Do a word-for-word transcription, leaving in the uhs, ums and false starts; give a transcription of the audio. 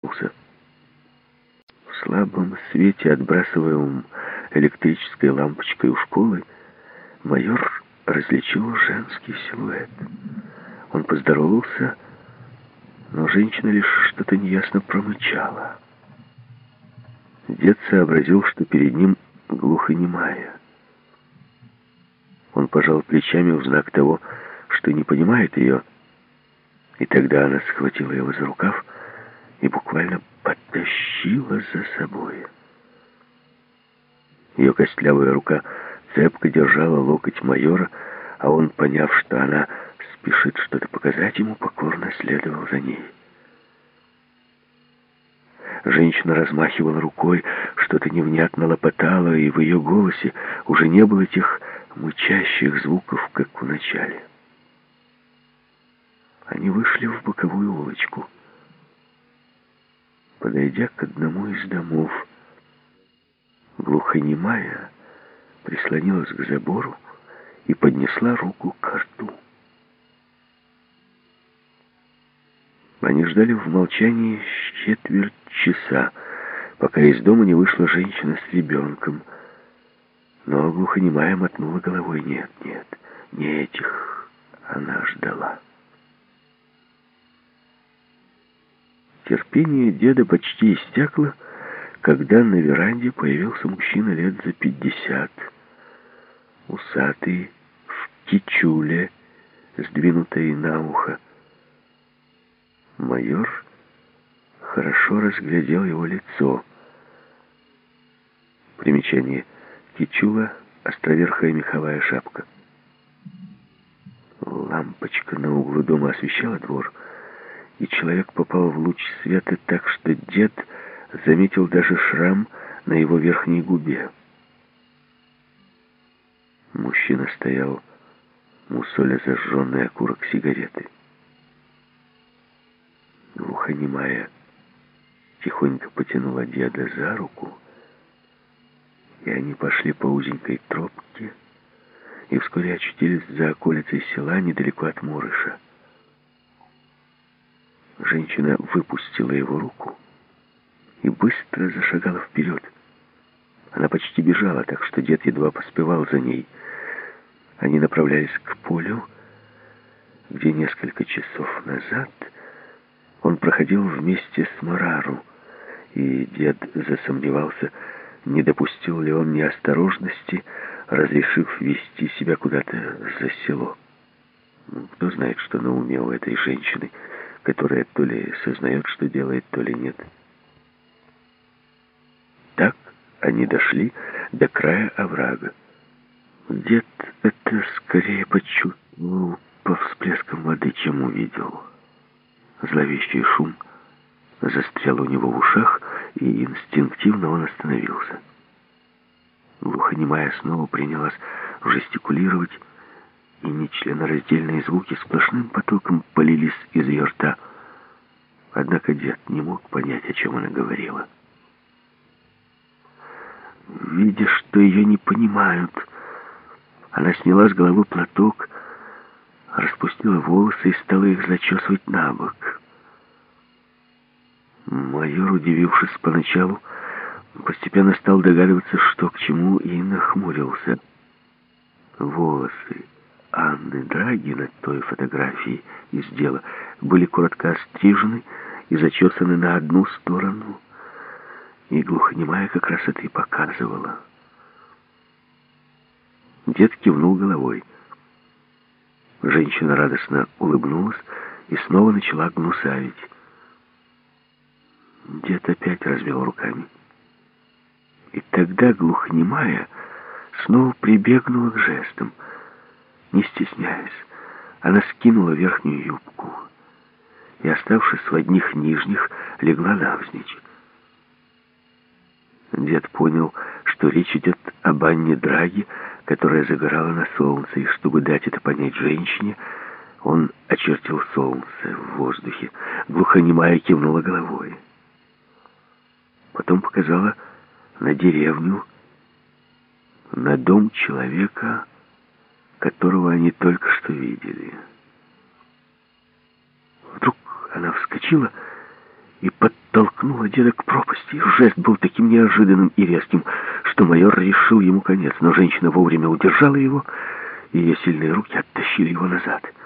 В слабом свете, отбрасываемом электрической лампочкой у школы, майор различил женский силуэт. Он поздоровался, но женщина лишь что-то неясно промычала. Дед сообразил, что перед ним глухонемая. Он пожал плечами в знак того, что не понимает ее, и тогда она схватила его за рукав и буквально потащила за собой. Ее костлявая рука цепко держала локоть майора, а он, поняв, что она спешит что-то показать ему, покорно следовал за ней. Женщина размахивала рукой, что-то невнятно лопотала, и в ее голосе уже не было тех мычащих звуков, как в начале. Они вышли в боковую улочку. Подойдя к одному из домов, глухонемая прислонилась к забору и поднесла руку к рту. Они ждали в молчании четверть часа, пока из дома не вышла женщина с ребенком. Но глухонемая мотнула головой. Нет, нет, не этих она ждала. Терпение деда почти иссякло, когда на веранде появился мужчина лет за пятьдесят, усатый, в кичуле, сдвинутой на ухо. Майор хорошо разглядел его лицо. Примечание. Кичула — островерхая меховая шапка. Лампочка на углу дома освещала двор, и человек попал в луч света так, что дед заметил даже шрам на его верхней губе. Мужчина стоял, мусоля зажженный окурок сигареты. Глухонемая тихонько потянула деда за руку, и они пошли по узенькой тропке и вскоре очутились за околицей села недалеко от Мурыша. Женщина выпустила его руку и быстро зашагала вперед. Она почти бежала, так что дед едва поспевал за ней. Они направлялись к полю, где несколько часов назад он проходил вместе с Марару, и дед засомневался, не допустил ли он неосторожности, разрешив вести себя куда-то за село. Кто знает, что на уме у этой женщины, которая то ли сознает, что делает, то ли нет. Так они дошли до края оврага. Дед это скорее почувствовал по всплескам воды, чем увидел. Зловещий шум застрял у него в ушах, и инстинктивно он остановился. Глухонемая снова принялась жестикулировать, и нечленораздельные звуки сплошным потоком полились из ее рта. Однако дед не мог понять, о чем она говорила. Видя, что ее не понимают, она сняла с головы платок, распустила волосы и стала их зачесывать на бок. Майор, удивившись поначалу, постепенно стал догадываться, что к чему, и нахмурился. Волосы Анны Драги на той фотографии из дела были коротко острижены и зачесаны на одну сторону, и глухонемая как раз это и показывала. Дед кивнул головой. Женщина радостно улыбнулась и снова начала гнусавить. Дед опять развел руками. И тогда глухонемая снова прибегнула к жестам. Не стесняясь, она скинула верхнюю юбку и, оставшись в одних нижних, легла навзничь. Дед понял, что речь идет об Анне Драги, которая загорала на солнце, и чтобы дать это понять женщине, он очертил солнце в воздухе. Глухонемая кивнула головой. Потом показала на деревню, на дом человека, которого они только что видели. Вдруг она вскочила и подтолкнула деда к пропасти. Жест был таким неожиданным и резким, что майор решил ему конец, но женщина вовремя удержала его, и ее сильные руки оттащили его назад.